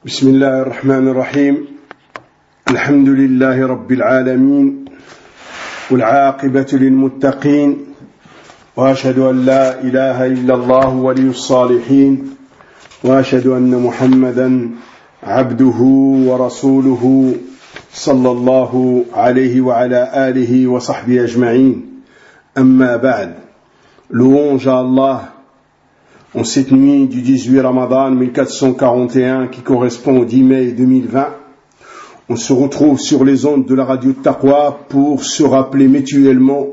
بسم الله الرحمن الرحيم الحمد لله رب العالمين والعاقبة للمتقين وأشهد أن لا إله إلا الله ولي الصالحين وأشهد أن محمدا عبده ورسوله صلى الله عليه وعلى آله وصحبه أجمعين أما بعد. Louange à Allah en cette nuit du 18 Ramadan 1441 qui correspond au 10 mai 2020. On se retrouve sur les ondes de la radio Taqwa pour se rappeler mutuellement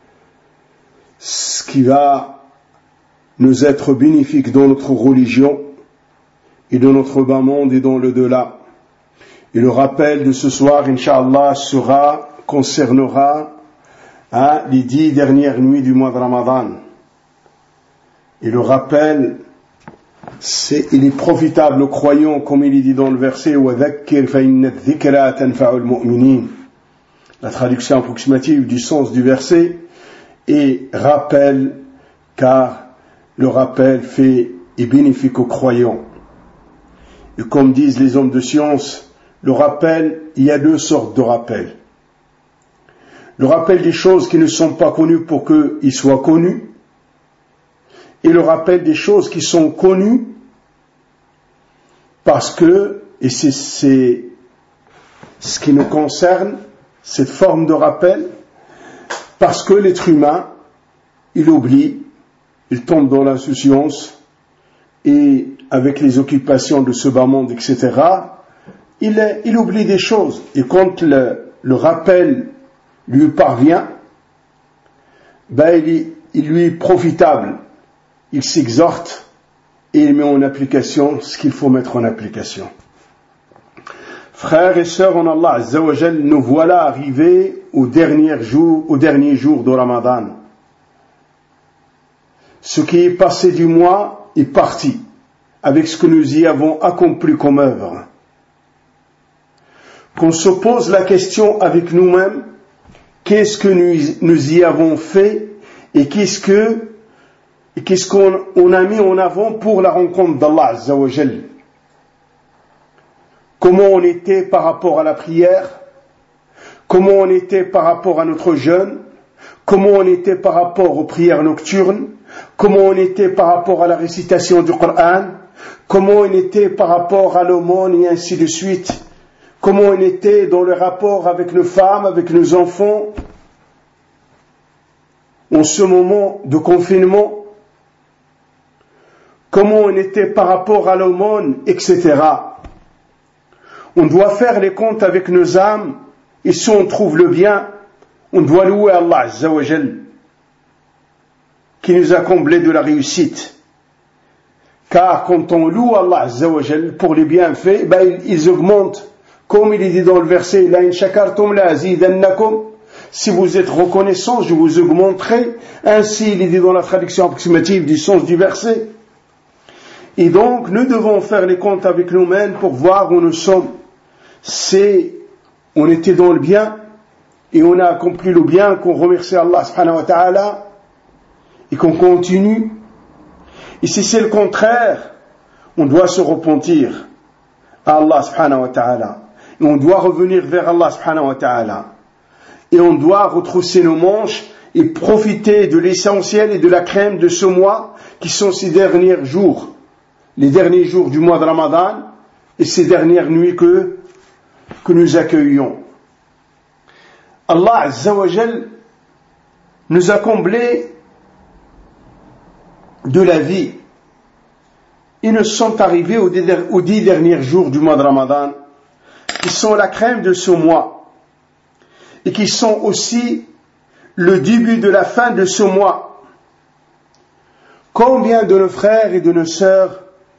ce qui va nous être bénéfique dans notre religion et dans notre bas monde et dans le delà. Et le rappel de ce soir, Inch'Allah, concernera les 10 dernières nuits du mois de Ramadan. Et le rappel, il est profitable aux croyants, comme il est dit dans le verset وَذَكِّرْ فَإِنَّ الذِّكْرَى تَنْفَعُ الْمُؤْمِنِينَ. La traduction approximative du sens du verset est rappel, car le rappel est bénéfique aux croyants. Et comme disent les hommes de science, le rappel, il y a 2 sortes de rappels. Le rappel des choses qui ne sont pas connues pour qu'ils soient connus, et le rappel des choses qui sont connues parce que, et c'est ce qui nous concerne, cette forme de rappel, parce que l'être humain, il oublie, il tombe dans l'insouciance, et avec les occupations de ce bas monde, etc., il oublie des choses. Et quand le rappel lui parvient, il lui est profitable. Il s'exhorte et il met en application ce qu'il faut mettre en application. Frères et sœurs en Allah Azza wa Jal, nous voilà arrivés au dernier jour de Ramadan. Ce qui est passé du mois est parti avec ce que nous y avons accompli comme œuvre. Qu'on se pose la question avec nous-mêmes, qu'est-ce que nous y avons fait et qu'est-ce qu'on a mis en avant pour la rencontre d'Allah Azza wa Jal. Comment on était par rapport à la prière, comment on était par rapport à notre jeûne, comment on était par rapport aux prières nocturnes, comment on était par rapport à la récitation du Coran, comment on était par rapport à l'aumône et ainsi de suite, comment on était dans le rapport avec nos femmes, avec nos enfants, en ce moment de confinement, comment on était par rapport à l'aumône, etc. On doit faire les comptes avec nos âmes, et si on trouve le bien, on doit louer Allah Azza wa Jal, qui nous a comblé de la réussite. Car quand on loue Allah Azza wa Jal pour les bienfaits, ils augmentent. Comme il est dit dans le verset, La in shakartum la azidannakum. Si vous êtes reconnaissant, je vous augmenterai. Ainsi, il est dit dans la traduction approximative du sens du verset. Et donc, nous devons faire les comptes avec nous-mêmes pour voir où nous sommes. On était dans le bien, et on a accompli le bien, qu'on remercie Allah subhanahu wa ta'ala, et qu'on continue. Et si c'est le contraire, on doit se repentir à Allah subhanahu wa ta'ala. Et on doit revenir vers Allah subhanahu wa ta'ala. Et on doit retrousser nos manches et profiter de l'essentiel et de la crème de ce mois, qui sont ces derniers jours. Les derniers jours du mois de Ramadan et ces dernières nuits que nous accueillons. Allah Azza wa Jal nous a comblés de la vie. Ils nous sont arrivés aux 10 derniers jours du mois de Ramadan, qui sont la crème de ce mois et qui sont aussi le début de la fin de ce mois. Combien de nos frères et de nos sœurs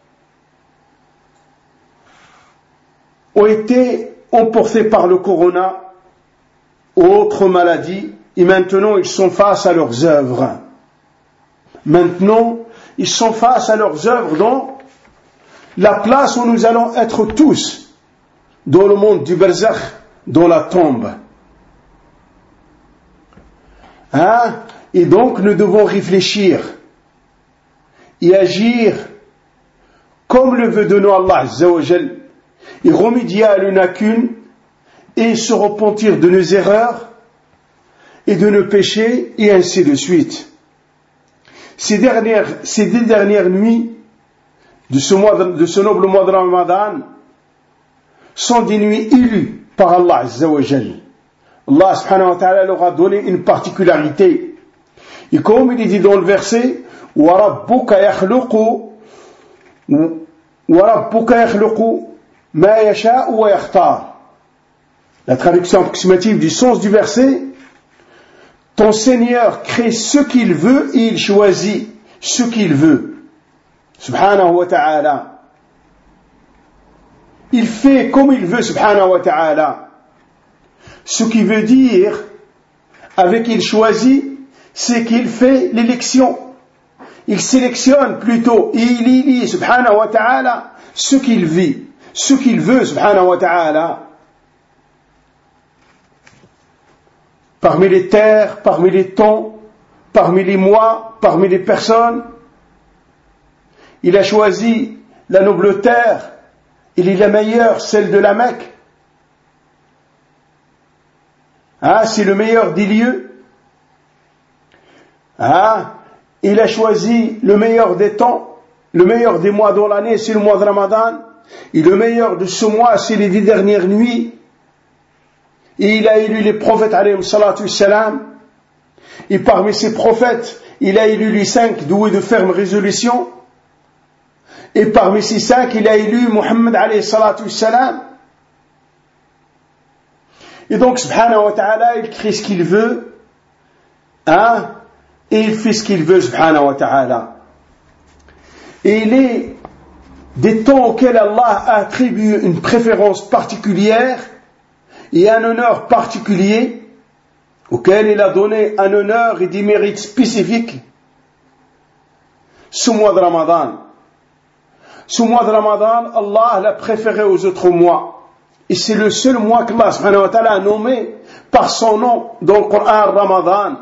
ont été emportés par le corona ou autres maladies, et maintenant ils sont face à leurs œuvres. Maintenant, ils sont face à leurs œuvres dans la place où nous allons être tous, dans le monde du barzakh, dans la tombe. Et donc nous devons réfléchir et agir comme le veut de nous Allah Azza wa Jal, et remédier à nos lacunes et se repentir de nos erreurs et de nos péchés et ainsi de suite. Ces 2 dernières nuits de ce noble mois de Ramadan sont des nuits élues par Allah Azza wa Jal. Allah subhanahu wa ta'ala leur a donné une particularité. Et comme il est dit dans le verset, وَرَبُّكَ يَخْلُقُ مَا يَشَاءُ وَيَخْتَارُ. La traduction approximative du sens du verset, ton Seigneur crée ce qu'il veut et il choisit ce qu'il veut. Subhanahu wa ta'ala. Il fait comme il veut, subhanahu wa ta'ala. Ce qui veut dire, avec il choisit, c'est qu'il fait l'élection. Il sélectionne plutôt, et il élit, subhanahu wa ta'ala, ce qu'il vit, ce qu'il veut, subhanahu wa ta'ala. Parmi les terres, parmi les temps, parmi les mois, parmi les personnes, il a choisi la noble terre, il est la meilleure, celle de la Mecque. C'est le meilleur des lieux. Il a choisi le meilleur des temps, le meilleur des mois dans l'année, c'est le mois de Ramadan, et le meilleur de ce mois, c'est les 10 dernières nuits. Et il a élu les prophètes, alayhim salatu salam, et parmi ces prophètes, il a élu les 5 doués de ferme résolution, et parmi ces 5, il a élu Muhammad alayhi salatu salam. Et donc, subhanahu wa ta'ala, il crée ce qu'il veut, et il fait ce qu'il veut, subhanahu wa ta'ala. Et il est des temps auxquels Allah a attribué une préférence particulière et un honneur particulier, auquel il a donné un honneur et des mérites spécifiques, ce mois de Ramadan. Ce mois de Ramadan, Allah l'a préféré aux autres mois. Et c'est le seul mois qu'Allah subhanahu wa ta'ala a nommé par son nom dans le Coran, Ramadan.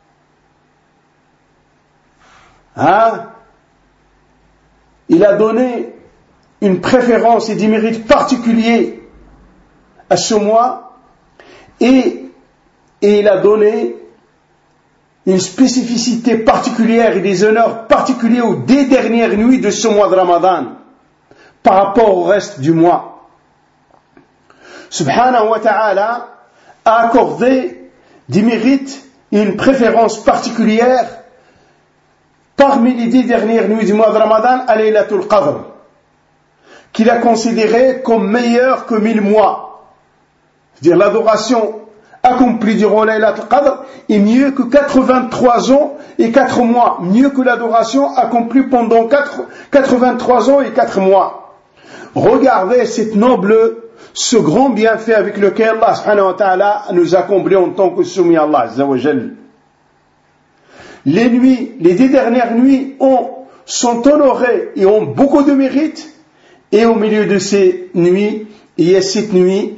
Il a donné une préférence et des mérites particuliers à ce mois et il a donné une spécificité particulière et des honneurs particuliers aux 10 dernières nuits de ce mois de Ramadan par rapport au reste du mois. Subhanahu wa ta'ala a accordé des mérites et une préférence particulière parmi les 10 dernières nuits du mois de Ramadan à Laylatul Qadr, qu'il a considéré comme meilleur que 1000 mois. C'est-à-dire l'adoration accomplie durant Laylatul Qadr est mieux que 83 ans et 4 mois, mieux que l'adoration accomplie pendant 83 ans et 4 mois. Regardez ce grand bienfait avec lequel Allah subhanahu wa ta'ala nous a comblés en tant que soumis à Allah azza wa jal. Les 10 dernières nuits sont honorées et ont beaucoup de mérite, et au milieu de ces nuits, il y a cette nuit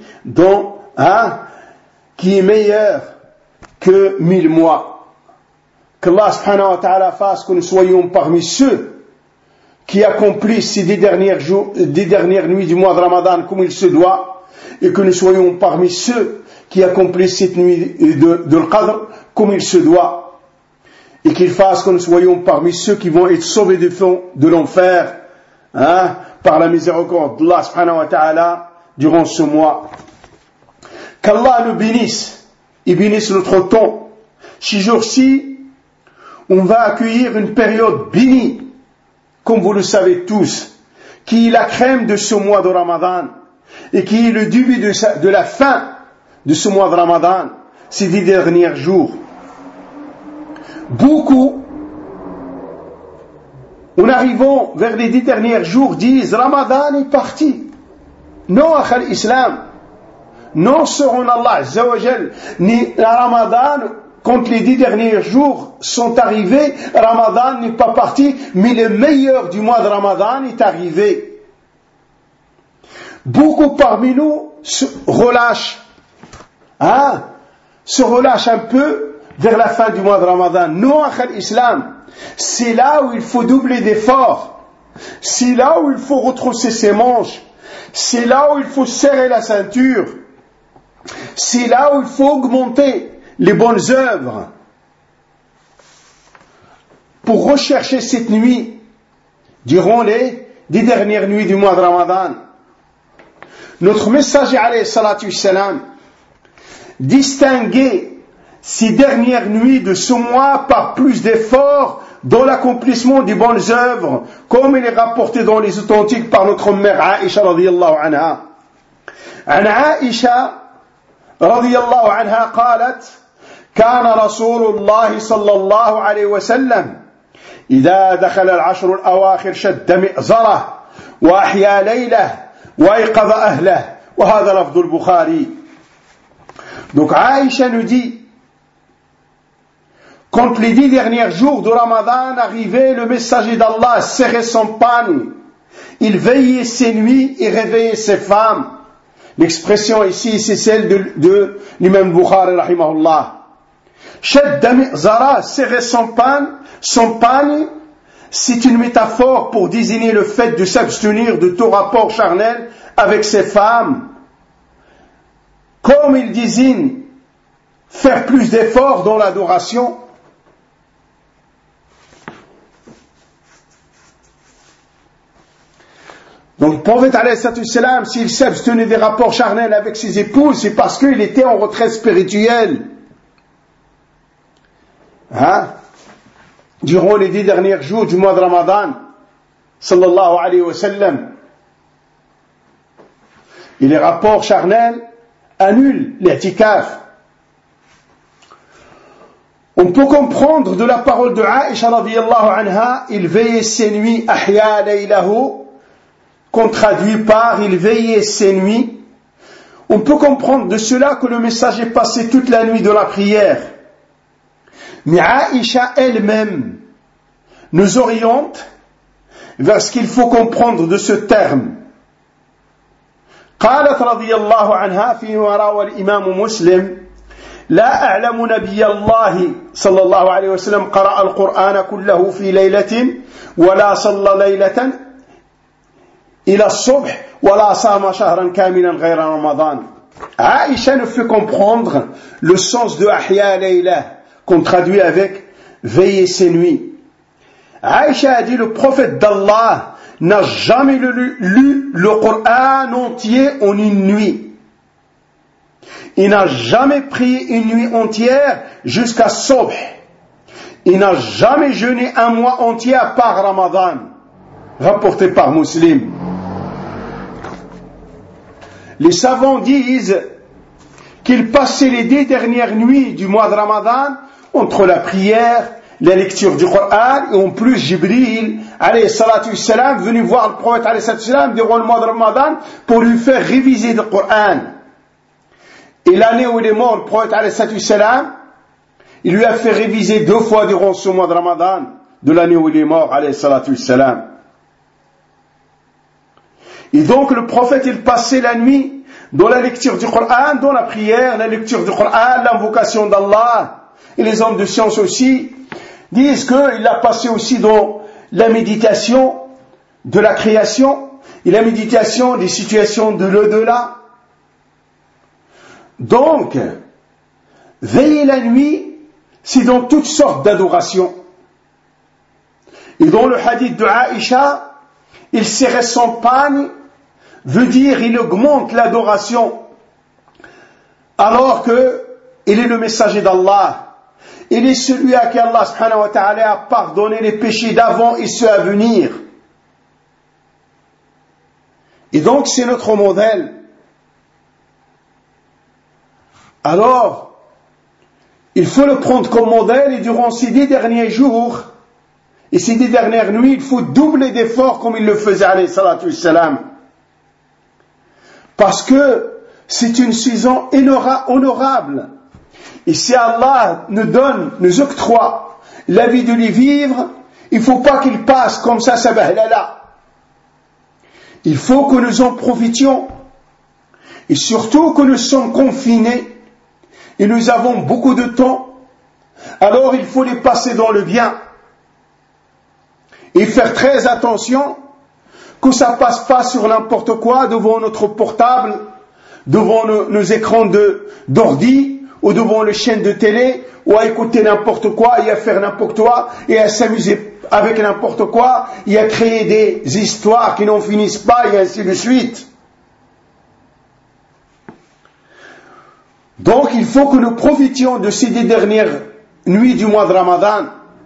qui est meilleure que 1000 mois. Qu'Allah subhanahu wa ta'ala fasse que nous soyons parmi ceux qui accomplissent ces 10 dernières nuits du mois de Ramadan comme il se doit, et que nous soyons parmi ceux qui accomplissent cette nuit de l'Qadr comme il se doit, et qu'il fasse que nous soyons parmi ceux qui vont être sauvés de l'enfer par la miséricorde d'Allah subhanahu wa ta'ala durant ce mois. Qu'Allah nous bénisse et bénisse notre temps. Ces jours-ci, on va accueillir une période bénie, comme vous le savez tous, qui est la crème de ce mois de Ramadan et qui est le début de la fin de ce mois de Ramadan, ces 10 derniers jours. Beaucoup, en arrivant vers les 10 derniers jours, disent Ramadan est parti. Non, akhal Islam. Non, selon Allah Azza wa Jal, ni Ramadan, quand les 10 derniers jours sont arrivés, Ramadan n'est pas parti, mais le meilleur du mois de Ramadan est arrivé. Beaucoup parmi nous se relâchent un peu vers la fin du mois de Ramadan. Non, akhal Islam, c'est là où il faut doubler d'efforts. C'est là où il faut retrousser ses manches. c'est là où il faut serrer la ceinture, c'est là où il faut augmenter les bonnes œuvres pour rechercher cette nuit durant les 10 dernières nuits du mois de Ramadan. Notre messager alayhi salatu wassalam distinguait ces dernières nuits de ce mois par plus d'efforts dans l'accomplissement des bonnes œuvres, comme il est rapporté dans les authentiques par notre mère Aïcha radiyallahu anha. عن عائشة رضي الله عنها قالت: كان رسول الله صلى الله عليه وسلم إذا دخل العشر الأواخر شد مئزره وأحيا ليله وأيقظ أهله وهذا لفظ البخاري. Donc Aïcha nous dit, quand les 10 derniers jours de Ramadan arrivaient, le messager d'Allah serrait son pagne, il veillait ses nuits et réveillait ses femmes. L'expression ici, c'est celle de l'imam Bukhari rahimahullah. Shadda mi'zara, serrer son pagne, c'est une métaphore pour désigner le fait de s'abstenir de tout rapport charnel avec ses femmes. Comme il désigne faire plus d'efforts dans l'adoration. Donc le prophète alayhi salam, s'il s'abstenait des rapports charnels avec ses épouses, c'est parce qu'il était en retraite spirituelle. Durant les 10 derniers jours du mois de Ramadan, sallallahu alayhi wa sallam, et les rapports charnels annulent l'i'tikaf. On peut comprendre de la parole de Aïcha radiyallahu anha, il veillait ses nuits, ahya laylahu, qu'on traduit par il veillait ses nuits. On peut comprendre de cela que le messager passait toute la nuit de la prière. Mais Aïcha elle-même nous oriente vers ce qu'il faut comprendre de ce terme. قالت رضي الله عنها فيما روى الإمام مسلم: لا أعلم نبي الله صلى الله عليه وسلم قرأ القرآن كله في ليلة ولا صلى ليلة إلى الصبح ولا صام شهرا كاملا غير رمضان. Aïcha nous fait comprendre le sens de Ahya Layla, qu'on traduit avec veiller ses nuits. Aïcha a dit: le prophète d'Allah n'a jamais lu le Coran entier en une nuit. Il n'a jamais prié une nuit entière jusqu'à Subh. Il n'a jamais jeûné un mois entier à part Ramadan. Rapporté par Muslim. Les savants disent qu'il passait les 10 dernières nuits du mois de Ramadan entre la prière, la lecture du Coran, et en plus Jibril alayhi salatu wassalam venu voir le prophète alayhi salatu wassalam durant le mois de Ramadan pour lui faire réviser le Coran. Et l'année où il est mort, le prophète alayhi salatu wassalam, il lui a fait réviser 2 fois durant ce mois de Ramadan de l'année où il est mort alayhi salatu wassalam. Et donc le prophète, il passait la nuit dans la lecture du Coran, dans la prière, la lecture du Coran, l'invocation d'Allah. Et les hommes de science aussi disent qu'il a passé aussi dans la méditation de la création et la méditation des situations de l'au-delà. Donc, veiller la nuit, c'est dans toutes sortes d'adorations. Et dans le hadith de Aïcha, il serrait son pagne, veut dire il augmente l'adoration, alors que il est le messager d'Allah. Il est celui à qui Allah subhanahu wa ta'ala a pardonné les péchés d'avant et ceux à venir. Et donc c'est notre modèle. Alors, il faut le prendre comme modèle, et durant ces 10 derniers jours et ces 10 dernières nuits, il faut doubler d'efforts comme il le faisait alayhi salatu wassalam. Parce que c'est une saison honorable. Et si Allah nous octroie la vie de les vivre, il ne faut pas qu'il passe comme ça bahlala. Il faut que nous en profitions. Et surtout que nous sommes confinés et nous avons beaucoup de temps. Alors il faut les passer dans le bien. Et faire très attention que ça passe pas sur n'importe quoi devant notre portable, devant nos écrans d'ordi ou devant les chaînes de télé, ou à écouter n'importe quoi et à faire n'importe quoi et à s'amuser avec n'importe quoi et à créer des histoires qui n'en finissent pas et ainsi de suite. Donc il faut que nous profitions de ces dernières nuits du mois de Ramadan,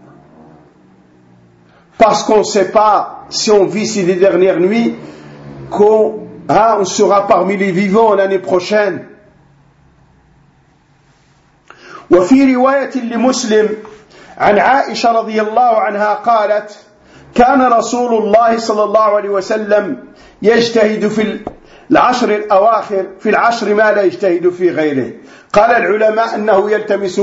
parce qu'on ne sait pas si on vit ces dernières nuits qu'on sera parmi les vivants l'année prochaine. وفي رواية لمسلم عن عائشة رضي الله عنها قالت: كان رسول الله صلى الله عليه وسلم يجتهد في العشر الأواخر في العشر ما لا يجتهد في غيره. قال العلماء أنه يلتمس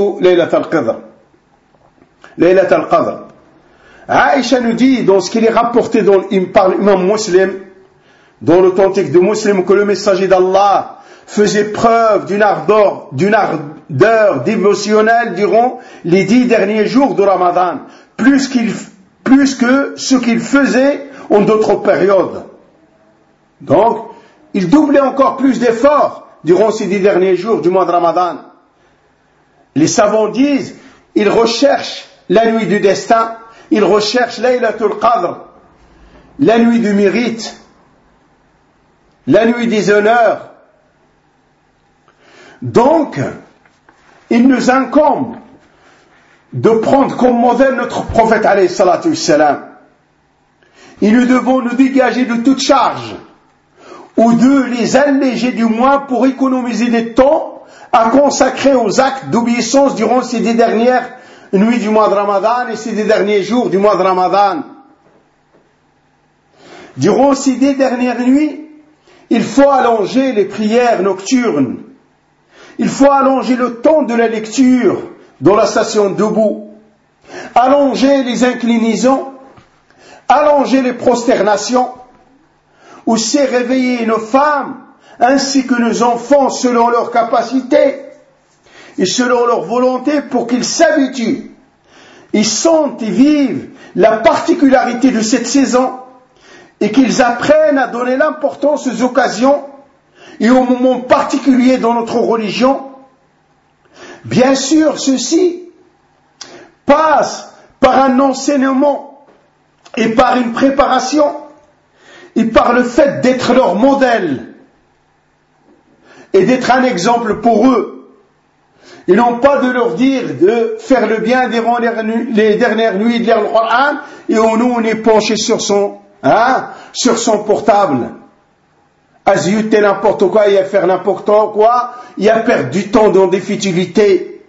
ليلة القدر. Aïcha nous dit, dans ce qu'il est rapporté par l'imam Muslim, dans l'authentique de Muslim, que le messager d'Allah faisait preuve d'une ardeur dévotionnelle durant les 10 derniers jours de Ramadan, plus que ce qu'il faisait en d'autres périodes. Donc, il doublait encore plus d'efforts durant ces 10 derniers jours du mois de Ramadan. Les savants disent, ils recherchent la nuit du destin, ils recherchent Laylatul Qadr, la nuit du mérite, la nuit des honneurs. Donc, il nous incombe de prendre comme modèle notre prophète alayhi salatu wassalam. Et nous devons nous dégager de toute charge, ou de les alléger du moins pour économiser des temps à consacrer aux actes d'obéissance durant ces 10 dernières nuits du mois de Ramadan et ces 10 derniers jours du mois de Ramadan. Durant ces 10 dernières nuits, il faut allonger les prières nocturnes. Il faut allonger le temps de la lecture dans la station debout, allonger les inclinaisons, allonger les prosternations, aussi réveiller nos femmes ainsi que nos enfants selon leurs capacités et selon leur volonté pour qu'ils s'habituent, ils sentent et vivent la particularité de cette saison et qu'ils apprennent à donner l'importance aux occasions et aux moments particuliers dans notre religion. Bien sûr, ceci passe par un enseignement et par une préparation et par le fait d'être leur modèle et d'être un exemple pour eux. Et non pas de leur dire de faire le bien durant les dernières nuits de lire le Coran et où nous on est penché sur son portable à zioter n'importe quoi et à faire n'importe quoi et à perdre du temps dans des futilités.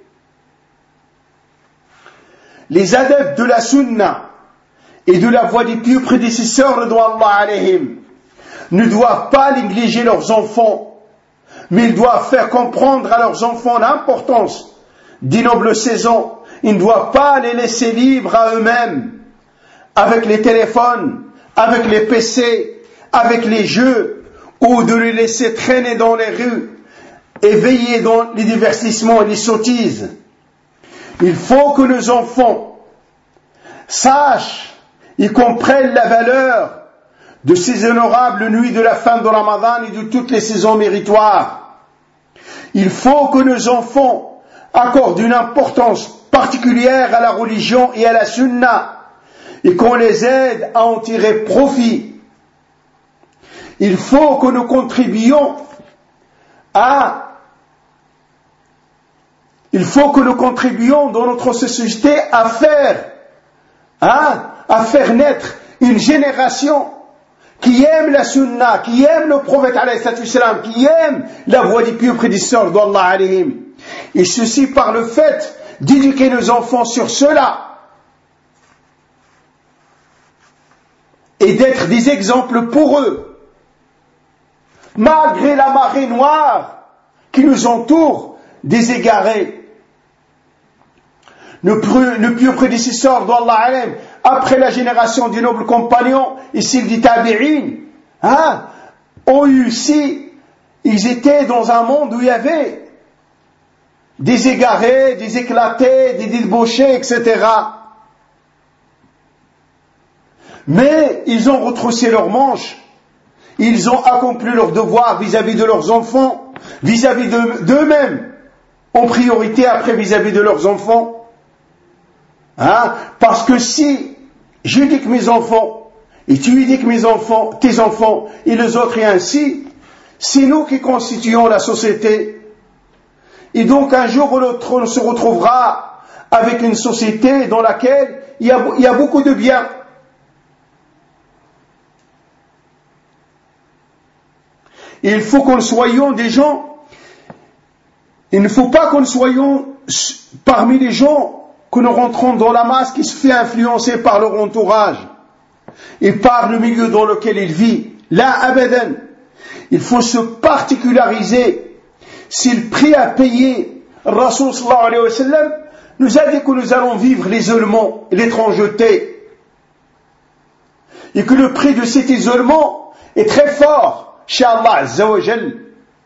Les adeptes de la sunna et de la voie des pieux prédécesseurs radouallahu alayhim ne doivent pas négliger leurs enfants, mais ils doivent faire comprendre à leurs enfants l'importance des nobles saisons. Ils ne doivent pas les laisser libres à eux-mêmes, avec les téléphones, avec les PC, avec les jeux, ou de les laisser traîner dans les rues et veiller dans les divertissements et les sottises. Il faut que nos enfants sachent et comprennent la valeur de ces honorables nuits de la fin de Ramadan et de toutes les saisons méritoires. Il faut que nos enfants accordent une importance particulière à la religion et à la sunna et qu'on les aide à en tirer profit. Il faut que nous contribuions dans notre société à faire naître une génération qui aime la sunna, qui aime le prophète alayhi salam, qui aime la voie des pieux prédécesseurs d'Allah alayhim. Et ceci par le fait d'éduquer nos enfants sur cela et d'être des exemples pour eux. Malgré la marée noire qui nous entoure des égarés. Nos pieux prédécesseurs d'Allah alayhim, après la génération des nobles compagnons et celle des tabi'in, ont eu aussi, ils étaient dans un monde où il y avait des égarés, des éclatés, des débauchés, etc. Mais ils ont retroussé leurs manches ils ont accompli leur devoir vis-à-vis de leurs enfants, vis-à-vis d'eux-mêmes, en priorité après vis-à-vis de leurs enfants. Hein? Parce que si j'éduque mes enfants, et tu éduques mes enfants, tes enfants, et les autres, et ainsi, c'est nous qui constituons la société. Et donc un jour ou l'autre, on se retrouvera avec une société dans laquelle il y a beaucoup de biens. Et il faut que nous soyons des gens, il ne faut pas que nous soyons parmi les gens que nous rentrons dans la masse qui se fait influencer par leur entourage et par le milieu dans lequel il vit. Là, abadan, il faut se particulariser. Si le prix à payer, Rasul sallallahu alayhi wa sallam nous a dit que nous allons vivre l'isolement et l'étrangeté, et que le prix de cet isolement est très fort chez Allah Azza wa Jal.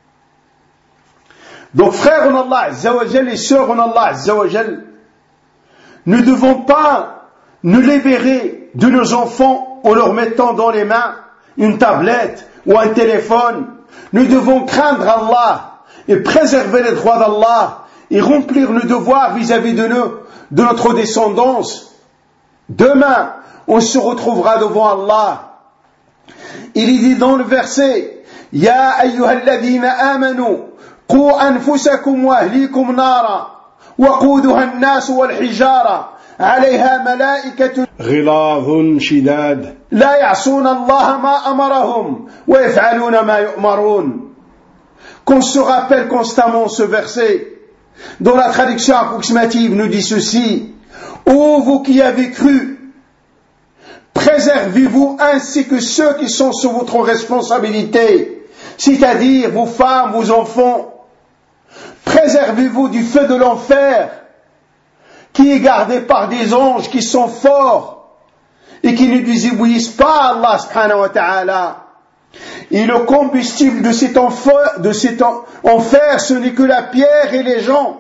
Donc frères en Allah Azza wa Jal et sœurs en Allah Azza wa Jal, ne devons pas nous libérer de nos enfants en leur mettant dans les mains une tablette ou un téléphone. Nous devons craindre Allah et préserver les droits d'Allah et remplir nos devoirs vis-à-vis de notre descendance. Demain, on se retrouvera devant Allah. Il y dit dans le verset, Ya ayyuhalladhina amanu, qu anfusakum wa ahlikum nara, وقودها الناس والحجارة عليها ملائكة غلاظ شداد لا يعصون الله ما أمرهم ويفعلون ما يؤمرون. Qu'on se rappelle constamment ce verset, dont la traduction approximative nous dit ceci: Ô vous qui avez cru, préservez-vous ainsi que ceux qui sont sous votre responsabilité, c'est-à-dire vos femmes, vos enfants. Préservez-vous du feu de l'enfer qui est gardé par des anges qui sont forts et qui ne désobéissent pas à Allah subhanahu wa ta'ala. Et le combustible de cet enfer, ce n'est que la pierre et les gens.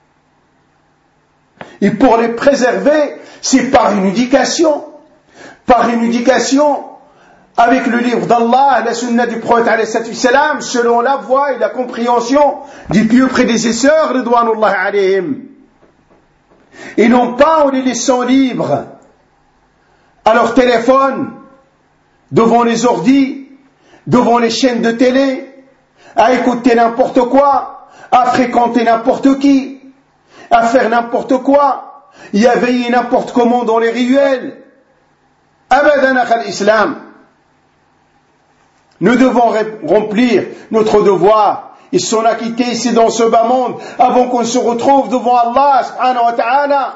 Et pour les préserver, c'est par une éducation avec le livre d'Allah, la sunna du prophète alayhi salam, selon la voie et la compréhension du pieux prédécesseur, ridwanullah alayhim. Et non pas en les laissant libres à leur téléphone, devant les ordis, devant les chaînes de télé, à écouter n'importe quoi, à fréquenter n'importe qui, à faire n'importe quoi, et à veiller n'importe comment dans les ruelles. Abadan akhal islam. Nous devons remplir notre devoir et s'en acquitter ici dans ce bas monde avant qu'on se retrouve devant Allah subhanahu wa ta'ala.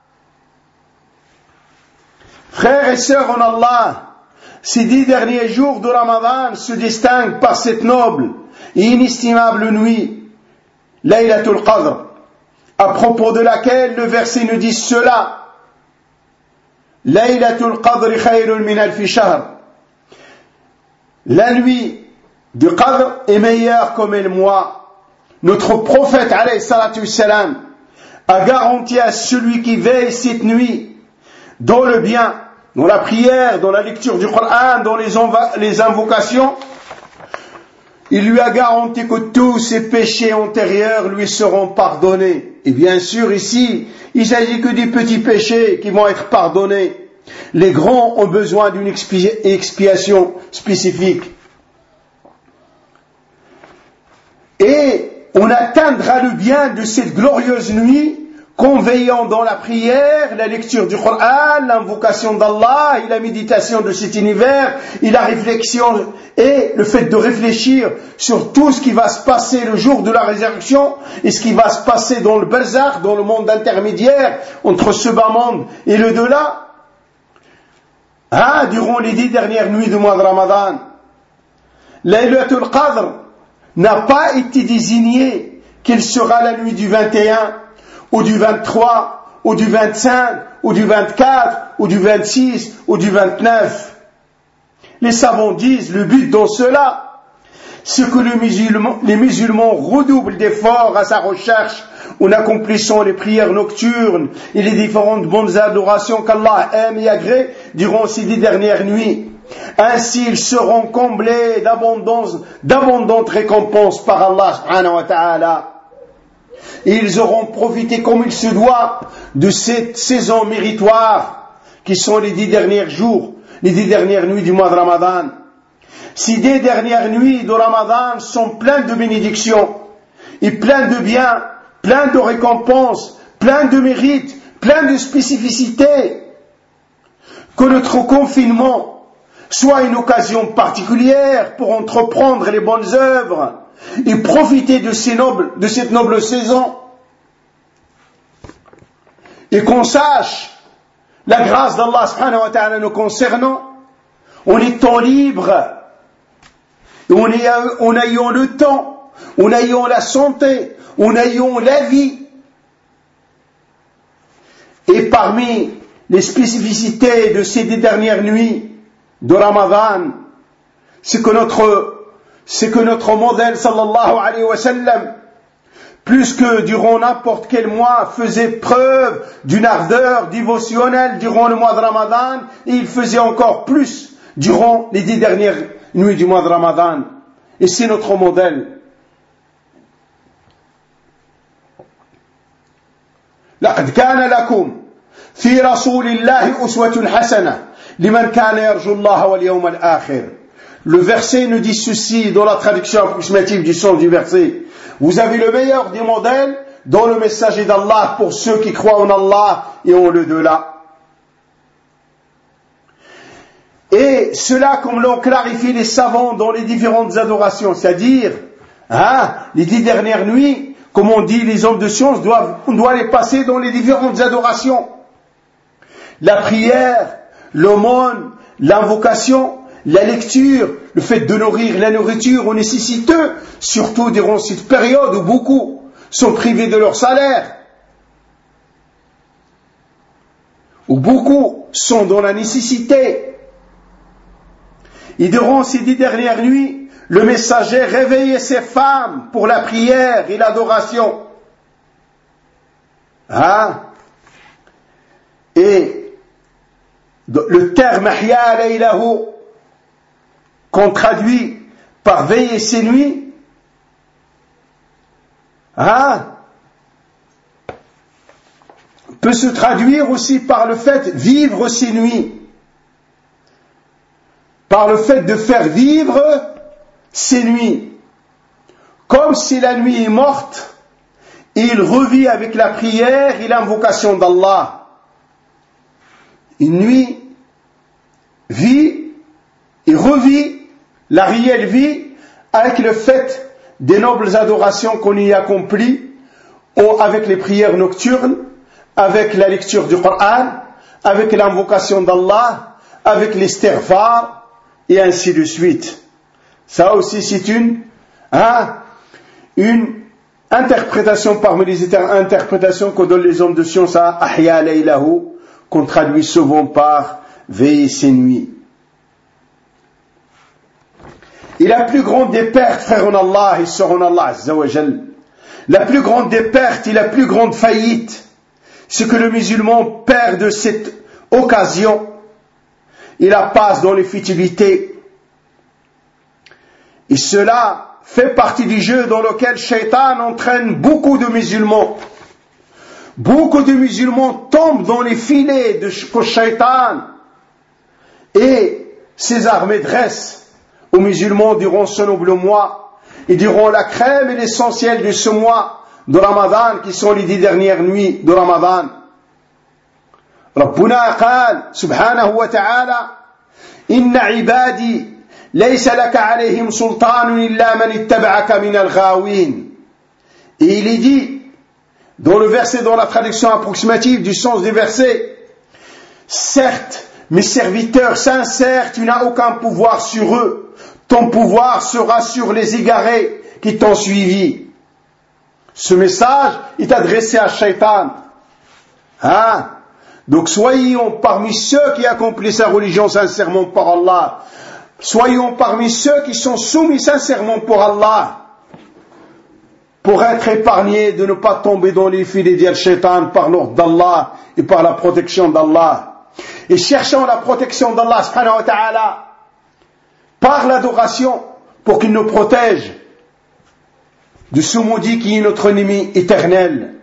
Frères et sœurs en Allah, ces 10 derniers jours de Ramadan se distinguent par cette noble et inestimable nuit, Laylatul Qadr, à propos de laquelle le verset nous dit cela: Laylatul Qadr khayrun min alfi shahr. La nuit du Qadr est meilleure comme le mois. Notre prophète alayhi salatu wassalam a garanti à celui qui veille cette nuit dans le bien, dans la prière, dans la lecture du Coran, dans les invocations, il lui a garanti que tous ses péchés antérieurs lui seront pardonnés. Et bien sûr ici, il ne s'agit que des petits péchés qui vont être pardonnés. Les grands ont besoin d'une expiation spécifique. Et on atteindra le bien de cette glorieuse nuit qu'en veillant dans la prière, la lecture du Coran, l'invocation d'Allah et la méditation de cet univers et la réflexion et le fait de réfléchir sur tout ce qui va se passer le jour de la résurrection et ce qui va se passer dans le barzakh, dans le monde intermédiaire entre ce bas monde et le delà. Durant les 10 dernières nuits du mois de Ramadan, Laylatul Qadr n'a pas été désigné qu'elle sera la nuit du 21 ou du 23 ou du 25 ou du 24 ou du 26 ou du 29. Les savants disent le but dans cela, c'est que les musulmans redoublent d'efforts à sa recherche en accomplissant les prières nocturnes et les différentes bonnes adorations qu'Allah aime et agrée durant ces 10 dernières nuits. Ainsi ils seront comblés d'abondantes récompenses par Allah subhanahu wa ta'ala. Et ils auront profité comme il se doit de cette saison méritoire qui sont les 10 derniers jours, les 10 dernières nuits du mois de Ramadan. Ces 10 dernières nuits de Ramadan sont pleines de bénédictions et pleines de biens, pleines de récompenses, pleines de mérites, pleines de spécificités. Que notre confinement soit une occasion particulière pour entreprendre les bonnes œuvres et profiter de cette noble saison. Et qu'on sache la grâce d'Allah subhanahu wa ta'ala nous concernant, en étant libre, en ayant le temps, en ayant la santé, en ayant la vie. Et parmi les spécificités de ces 10 dernières nuits de Ramadan, c'est que notre modèle sallallahu alayhi wa sallam, plus que durant n'importe quel mois, faisait preuve d'une ardeur dévotionnelle durant le mois de Ramadan, et il faisait encore plus durant les 10 dernières nuits du mois de Ramadan. Et c'est notre modèle. لقد كان لكم في رسول الله أسوة حسنة لمن كان يرجو الله واليوم الآخر. Le verset nous dit ceci dans la traduction approximative du sens du verset. Vous avez le meilleur des modèles dans le messager d'Allah pour ceux qui croient en Allah et en l'au-delà. Et cela, comme l'ont clarifié les savants dans les différentes adorations, c'est-à-dire, les 10 dernières nuits, comme on dit, les hommes de science on doit les passer dans les différentes adorations. La prière, l'aumône, l'invocation, la lecture, le fait de nourrir la nourriture aux nécessiteux, surtout durant cette période où beaucoup sont privés de leur salaire, où beaucoup sont dans la nécessité. Et durant ces 10 dernières nuits, le messager réveillait ses femmes pour la prière et l'adoration. Et le terme ahya laylahu, qu'on traduit par veiller ses nuits, peut se traduire aussi par le fait de vivre ses nuits, par le fait de faire vivre ses nuits. Comme si la nuit est morte, il revit avec la prière et l'invocation d'Allah. Une nuit vit et revit la réelle vie avec le fait des nobles adorations qu'on y accomplit, avec les prières nocturnes, avec la lecture du Coran, avec l'invocation d'Allah, avec l'istighfar, et ainsi de suite. Ça aussi c'est une interprétation parmi les interprétations que donnent les hommes de science à Ahya laylahu, qu'on traduit souvent par veiller ses nuits. Et la plus grande des pertes, frères en Allah et sœurs en Allah Azza wa Jal, la plus grande des pertes et la plus grande faillite, c'est que le musulman perd de cette occasion, il la passe dans les futilités. Et cela fait partie du jeu dans lequel Shaitan entraîne beaucoup de musulmans. Beaucoup de musulmans tombent dans les filets de Shaitan et ses armées dressent aux musulmans durant ce noble mois et durant la crème et l'essentiel de ce mois de Ramadan qui sont les 10 dernières nuits de Ramadan. ربنا قال سبحانه وتعالى إن عبادي ليس لك عليهم سلطان إلا من اتبعك من الغاوين. Et il est dit dans le verset, dans la traduction approximative du sens du verset, certes, mes serviteurs sincères, tu n'as aucun pouvoir sur eux. Ton pouvoir sera sur les égarés qui t'ont suivi. Ce message est adressé à Shaitan. Donc soyons parmi ceux qui accomplissent sa religion sincèrement pour Allah. Soyons parmi ceux qui sont soumis sincèrement pour Allah, pour être épargnés de ne pas tomber dans les filets de Shaitan par l'ordre d'Allah et par la protection d'Allah. Et cherchons la protection d'Allah subhanahu wa ta'ala par l'adoration pour qu'il nous protège de ce maudit qui est notre ennemi éternel.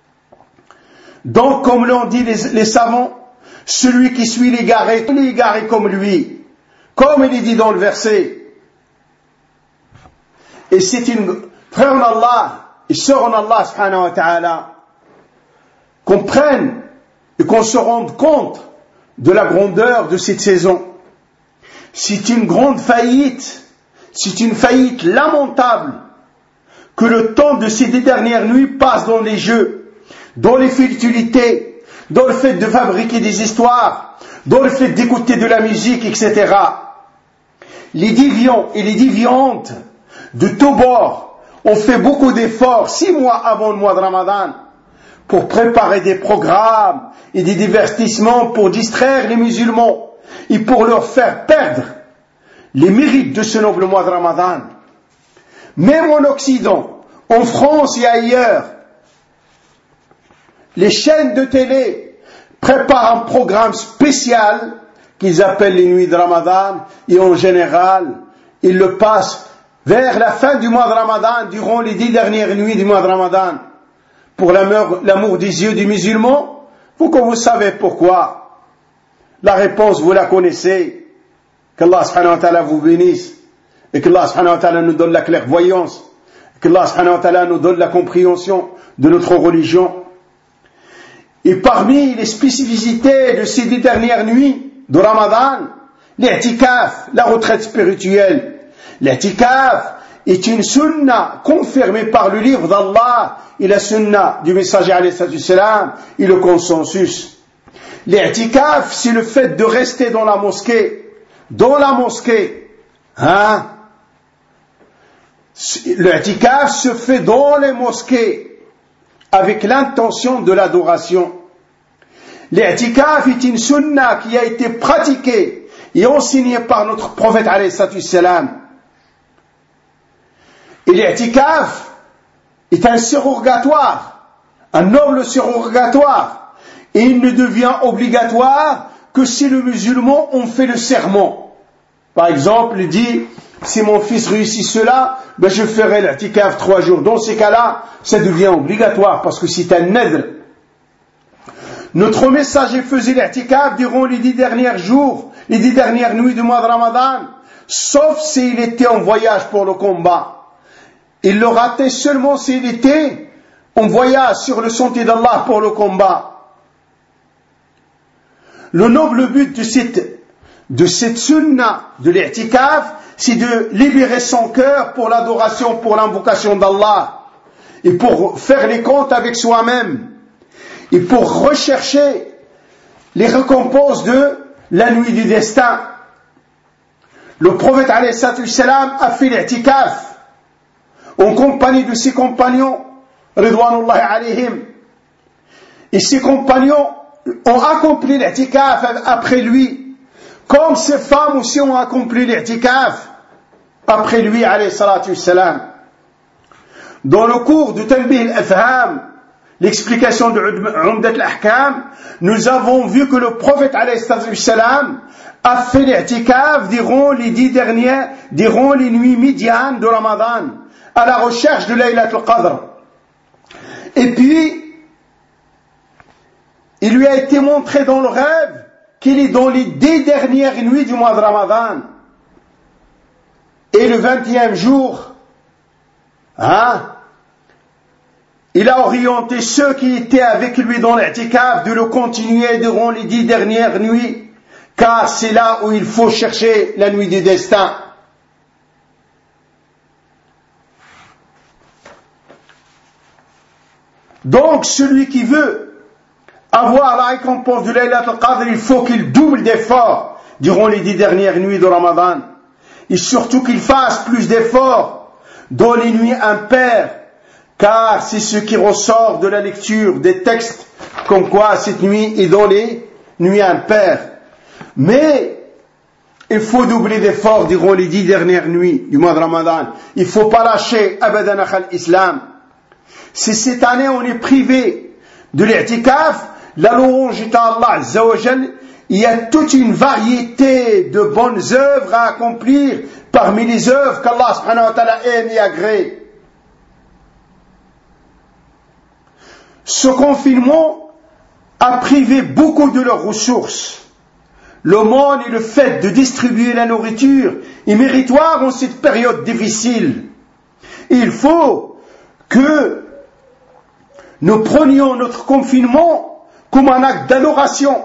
Donc, comme l'ont dit les savants, celui qui suit l'égaré, il est égaré comme lui, comme il est dit dans le verset. Et c'est une frère en Allah et sœur en Allah subhanahu wa ta'ala qu'on prenne et qu'on se rende compte de la grandeur de cette saison. C'est une grande faillite, c'est une faillite lamentable que le temps de ces dernières nuits passe dans les jeux, dans les futilités, dans le fait de fabriquer des histoires, dans le fait d'écouter de la musique, etc. Les déviants et les déviantes de tous bords ont fait beaucoup d'efforts 6 mois avant le mois de Ramadan pour préparer des programmes et des divertissements pour distraire les musulmans et pour leur faire perdre les mérites de ce noble mois de Ramadan. Même en Occident, en France et ailleurs, les chaînes de télé préparent un programme spécial qu'ils appellent les nuits de Ramadan, et en général, ils le passent vers la fin du mois de Ramadan, durant les 10 dernières nuits du mois de Ramadan, pour l'amour des yeux du musulman. Vous savez pourquoi. La réponse, vous la connaissez. Qu'Allah subhanahu wa ta'ala vous bénisse, et qu'Allah subhanahu wa ta'ala nous donne la clairvoyance, et qu'Allah subhanahu wa ta'ala nous donne la compréhension de notre religion. Et parmi les spécificités de ces 10 dernières nuits de Ramadan, l'i'tikaf, la retraite spirituelle. L'i'tikaf est une sunna confirmée par le livre d'Allah et la sunna du messager alayhi salam et le consensus. L'i'tikaf, c'est le fait de rester dans la mosquée. Dans la mosquée. L'i'tikaf se fait dans les mosquées avec l'intention de l'adoration. L'i'tikaf est une sunna qui a été pratiquée et enseignée par notre prophète alayhi salam. Et l'i'tikaf est un surrogatoire, un noble surrogatoire, et il ne devient obligatoire que si le musulman en fait le serment. Par exemple, il dit, si mon fils réussit cela, je ferai l'i'tikaf 3 jours. Dans ces cas-là, ça devient obligatoire parce que c'est un nadr. Notre messager faisait l'i'tikaf durant les 10 derniers jours, les 10 dernières nuits du mois de Ramadan, sauf s'il était en voyage pour le combat. Il le ratait seulement s'il était en voyage sur le sentier d'Allah pour le combat. Le noble but de cette sunna de l'i'tikaf, c'est de libérer son cœur pour l'adoration, pour l'invocation d'Allah, et pour faire les comptes avec soi-même, et pour rechercher les récompenses de la nuit du destin. Le prophète alayhi salam a fait l'i'tikaf en compagnie de ses compagnons, ridwanullahi alayhim, et ses compagnons ont accompli l'i'tikaf après lui, comme ses femmes aussi ont accompli l'i'tikaf après lui, alayhi salatu wassalam. Dans le cours de Tanbih al-Afham, l'explication de Umdat al-Ahkam, nous avons vu que le prophète alayhi salatu wassalam a fait l'i'tikaf durant les 10 dernières, durant les nuits médianes de Ramadan, à la recherche de Laylatul Qadr. Et puis, il lui a été montré dans le rêve qu'il est dans les 10 dernières nuits du mois de Ramadan. Et le 20e jour, il a orienté ceux qui étaient avec lui dans l'i'tikaf de le continuer durant les 10 dernières nuits, car c'est là où il faut chercher la nuit du destin. Donc, celui qui veut avoir la récompense de Laylatul Qadr, il faut qu'il double d'efforts durant les 10 dernières nuits de Ramadan. Et surtout qu'il fasse plus d'efforts dans les nuits impaires, car c'est ce qui ressort de la lecture des textes, comme quoi cette nuit est dans les nuits impaires. Mais il faut doubler d'efforts durant les 10 dernières nuits du mois de Ramadan. Il ne faut pas lâcher abadan akhal islam. Si cette année on est privé de l'i'tikaf, la louange est à Allah Azza wa Jal, il y a toute une variété de bonnes œuvres à accomplir parmi les œuvres qu'Allah subhanahu wa ta'ala aime et agrée. Ce confinement a privé beaucoup de leurs ressources. L'aumône et le fait de distribuer la nourriture est méritoire en cette période difficile. Il faut que nous prenions notre confinement comme un acte d'adoration.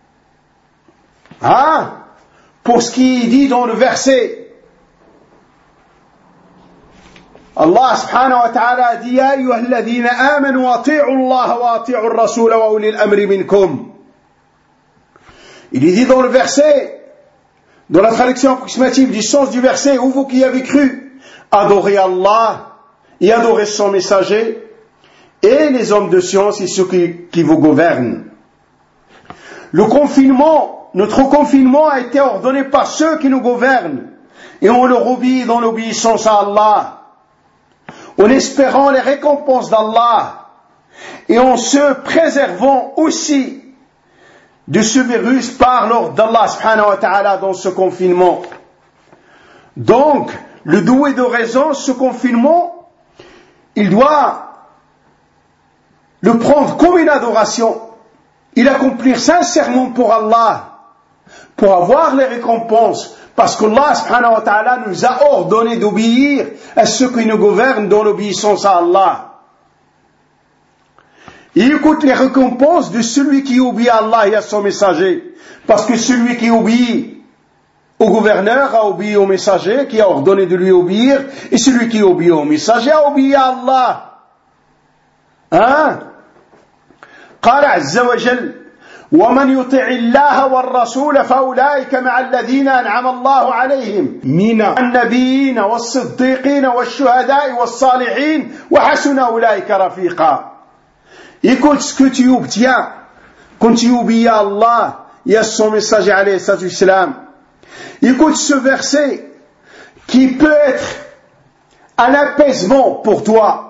Pour ce qui est dit dans le verset, Allah subhanahu wa ta'ala dit Ya ayyuhalladhina amanu ati'u Allah wa ati'u ar-rasul wa ulil amri minkum. Il est dit dans le verset, dans la traduction approximative du sens du verset, où vous qui avez cru, adorez Allah et adorez son messager et les hommes de science et ceux qui vous gouvernent. Notre confinement a été ordonné par ceux qui nous gouvernent et on leur obéit dans l'obéissance à Allah, en espérant les récompenses d'Allah et en se préservant aussi de ce virus par l'ordre d'Allah subhanahu wa ta'ala dans ce confinement. Donc, le doué de raison, ce confinement, il doit le prendre comme une adoration et l'accomplir sincèrement pour Allah, pour avoir les récompenses, parce qu'Allah subhanahu wa ta'ala nous a ordonné d'obéir à ceux qui nous gouvernent dans l'obéissance à Allah. Il écoute les récompenses de celui qui obéit à Allah et à son messager, parce que celui qui obéit au gouverneur a obéi au messager qui a ordonné de lui obéir, et celui qui obéit au messager a obéi à Allah. قال عز وجل ومن يطع الله والرسول فأولئك مع الذين أنعم الله عليهم من النبيين والصديقين والشهداء والصالحين وحسن أولئك رفيقا. Écoute ce que tu obtiens quand tu obéis à Allah et à son messager alayhi salatu salam. Écoute ce verset qui peut être un apaisement pour toi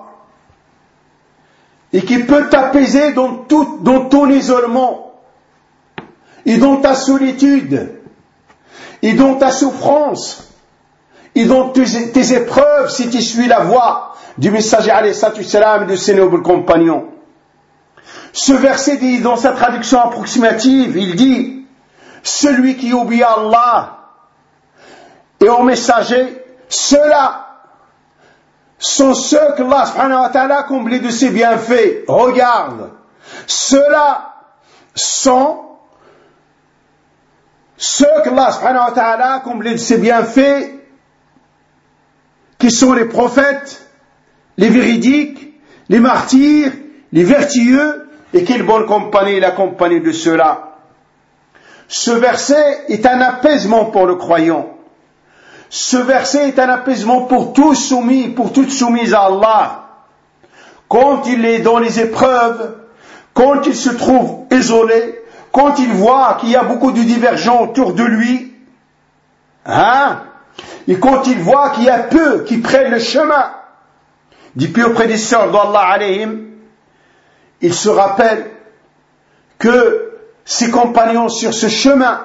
et qui peut t'apaiser dans ton isolement et dans ta solitude et dans ta souffrance et dans tes épreuves si tu suis la voie du messager alayhi salatu salam et de ses nobles compagnons. Ce verset dit dans sa traduction approximative, il dit celui qui obéit à Allah et au messager, ceux-là sont ceux que Allah subhanahu wa ta'ala a comblés de ses bienfaits. Regarde, ceux-là sont ceux que Allah subhanahu wa ta'ala a comblés de ses bienfaits, qui sont les prophètes, les véridiques, les martyrs, les vertueux, et quelle bonne compagnie la compagnie de ceux-là. Ce verset est un apaisement pour le croyant. Ce verset est un apaisement pour tous soumis, pour toutes soumises à Allah. Quand il est dans les épreuves, quand il se trouve isolé, quand il voit qu'il y a beaucoup de divergents autour de lui, et quand il voit qu'il y a peu qui prennent le chemin du pur prédécesseur d'Allah alayhim, il se rappelle que ses compagnons sur ce chemin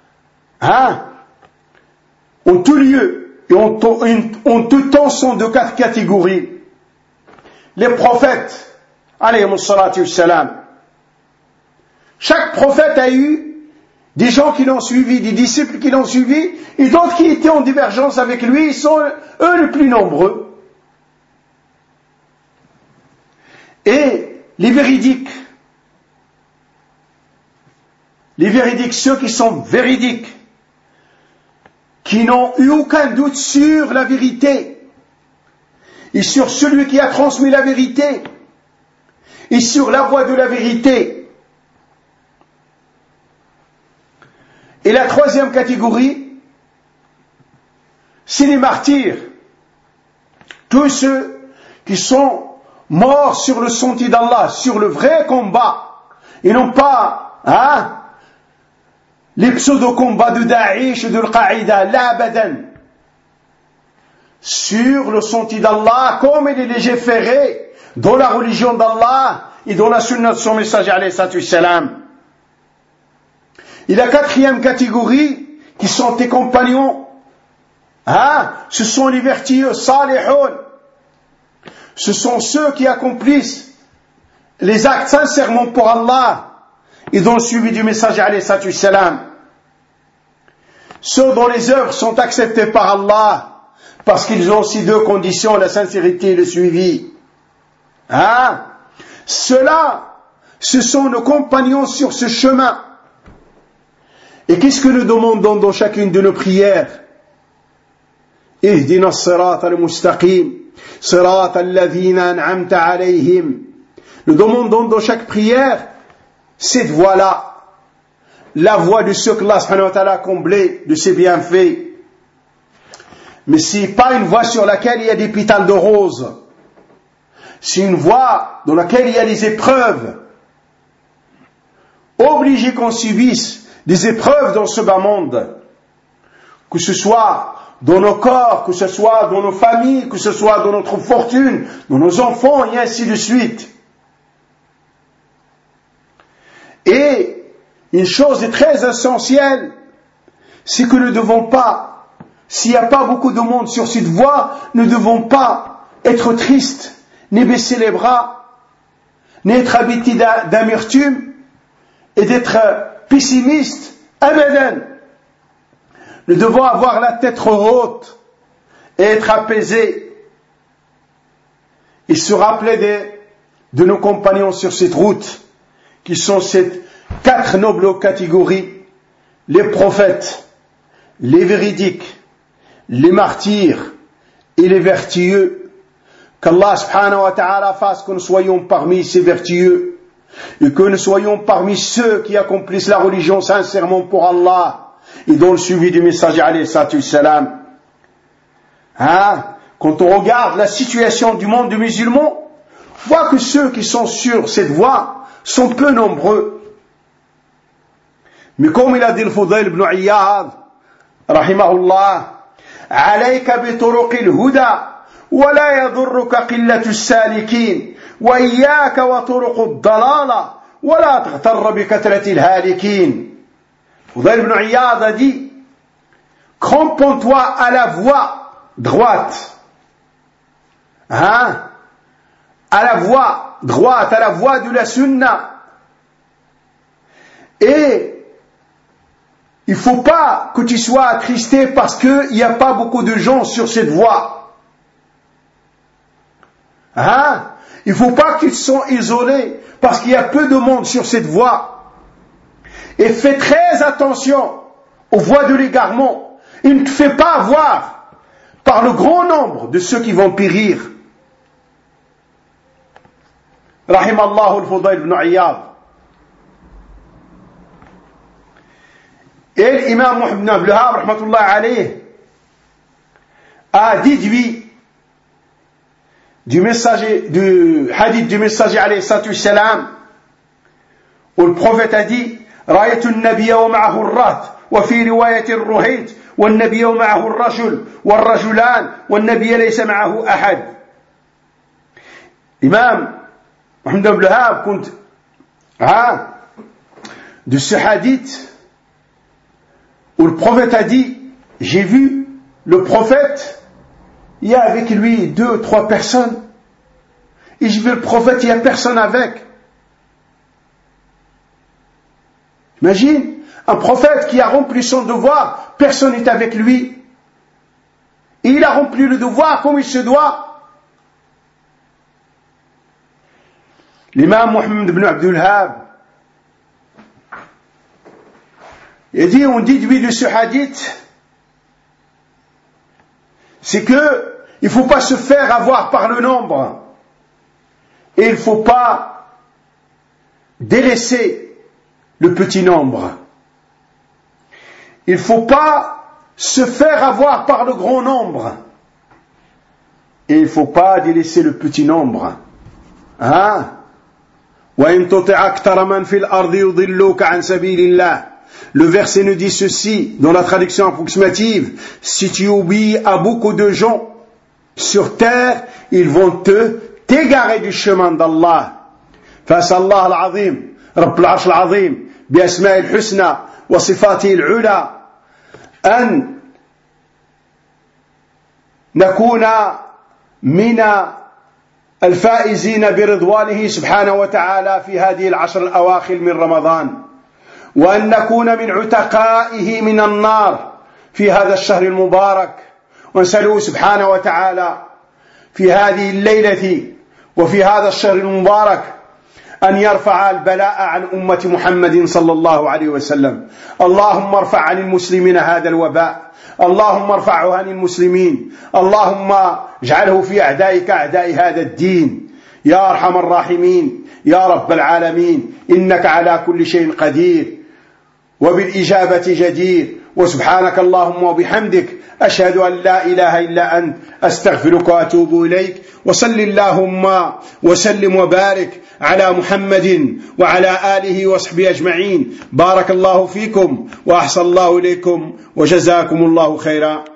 en tout lieu et en tout temps sont de 4 catégories. Les prophètes, alayhimus salatu wassalam. Chaque prophète a eu des gens qui l'ont suivi, des disciples qui l'ont suivi, et d'autres qui étaient en divergence avec lui, ils sont eux les plus nombreux. Et les véridiques, ceux qui sont véridiques, qui n'ont eu aucun doute sur la vérité, et sur celui qui a transmis la vérité, et sur la voie de la vérité. Et la 3e catégorie, c'est les martyrs, tous ceux qui sont morts sur le sentier d'Allah, sur le vrai combat, et non pas les pseudo-combats de Daesh et de Al-Qaïda, la abadan. Sur le sentier d'Allah, comme il est légiféré dans la religion d'Allah et dans la sunna de son messager alayhi salatu wassalam. Et la quatrième catégorie, qui sont tes compagnons, ce sont les vertueux, salihun. Ce sont ceux qui accomplissent les actes sincèrement pour Allah et dans le suivi du messager alayhi salatu wassalam. Ceux dont les œuvres sont acceptées par Allah parce qu'ils ont aussi deux conditions, la sincérité et le suivi. Ceux-là, ce sont nos compagnons sur ce chemin. Et qu'est-ce que nous demandons dans chacune de nos prières? Ihdina as-sirata al-mustaqim, sirata alladhina an'amta alayhim. Nous demandons dans chaque prière cette voie-là, la voie de ceux que Allah subhanahu wa ta'ala a comblé de ses bienfaits. Mais c'est pas une voie sur laquelle il y a des pétales de rose. C'est une voie dans laquelle il y a des épreuves. Obligé qu'on subisse des épreuves dans ce bas monde. Que ce soit dans nos corps, que ce soit dans nos familles, que ce soit dans notre fortune, dans nos enfants, et ainsi de suite. Et une chose est très essentielle, c'est que nous ne devons pas, s'il n'y a pas beaucoup de monde sur cette voie, nous ne devons pas être tristes, ni baisser les bras, ni être habités d'amertume et d'être pessimistes. Abadan. Nous devons avoir la tête haute et être apaisés et se rappeler de nos compagnons sur cette route, qui sont ces 4 nobles catégories: les prophètes, les véridiques, les martyrs et les vertueux. Qu'Allah subhanahu wa ta'ala fasse que nous soyons parmi ces vertueux et que nous soyons parmi ceux qui accomplissent la religion sincèrement pour Allah et dans le suivi du messager alayhi salatu wassalam. Quand on regarde la situation du monde musulman, on voit que ceux qui sont sur cette voie sont peu nombreux. Mais comme il a dit le Fudayl ibn Iyad, rahimahullah, alayka bi turuqil huda wa la yadurruka qillatu as-salikin wa iyyaka wa turuq ad-dalala wa la taghtarra bi kathrati al-halikin. Fudayl ibn Iyad a dit: cramponne-toi à la voie droite. À la voie droite, à la voie de la sunna. Et il ne faut pas que tu sois attristé parce qu'il n'y a pas beaucoup de gens sur cette voie. Il ne faut pas que tu te sens isolé parce qu'il y a peu de monde sur cette voie. Et fais très attention aux voies de l'égarement. Et ne te fais pas avoir par le grand nombre de ceux qui vont périr. Rahimallahu al-Fudayl ibn Iyad. Et l'imam Muhammad ibn Abdul Wahhab, rahmatullah alayh, a déduit du hadith du messager alayhi salatu wassalam, où le prophète a dit: رأيت النبي ومعه الرهط وفي رواية الرهيط والنبي ومعه الرجل والرجلان والنبي ليس معه أحد. Imam Muhammad ibn Abdul Wahhab compte de ce hadith où le prophète a dit: j'ai vu le prophète, il y a avec lui 2 ou 3 personnes, et j'ai vu le prophète, il n'y a personne avec. Imagine, un prophète qui a rempli son devoir, personne n'est avec lui, et il a rempli le devoir comme il se doit. L'imam Muhammad ibn Abdul Wahhab, il dit, on déduit de ce hadith, c'est que il ne faut pas se faire avoir par le nombre, et il ne faut pas délaisser le petit nombre. Il ne faut pas se faire avoir par le grand nombre, et il ne faut pas délaisser le petit nombre. وَإِن تُطِعْ أَكْثَرَ مَنْ فِي الْأَرْضِ يُضِلُّوكَ عَنْ سَبِيلِ اللَّهِ. Le verset nous dit ceci, dans la traduction approximative: si tu oublies à beaucoup de gens sur terre, ils vont t'égarer du chemin d'Allah. فَأَسْأَلُ اللَّهَ الْعَظِيمَ رَبُّ الْعَرْشِ الْعَظِيمِ بِأَسْمَائِهِ الْحُسْنَى وصفاته العلى أن نكون من الفائزين برضوانه سبحانه وتعالى في هذه العشر الأواخر من رمضان، وأن نكون من عتقائه من النار في هذا الشهر المبارك. ونسأله سبحانه وتعالى في هذه الليلة وفي هذا الشهر المبارك أن يرفع البلاء عن أمة محمد صلى الله عليه وسلم. اللهم ارفع عن المسلمين هذا الوباء، اللهم ارفعه عن المسلمين، اللهم اجعله في أعدائك أعداء هذا الدين يا أرحم الراحمين يا رب العالمين، إنك على كل شيء قدير وبالإجابة جدير. وسبحانك اللهم وبحمدك أشهد أن لا إله إلا أنت أستغفرك وأتوب إليك. وصل اللهم وسلم وبارك على محمد وعلى آله وصحبه أجمعين. بارك الله فيكم وأحسن الله إليكم وجزاكم الله خيرا.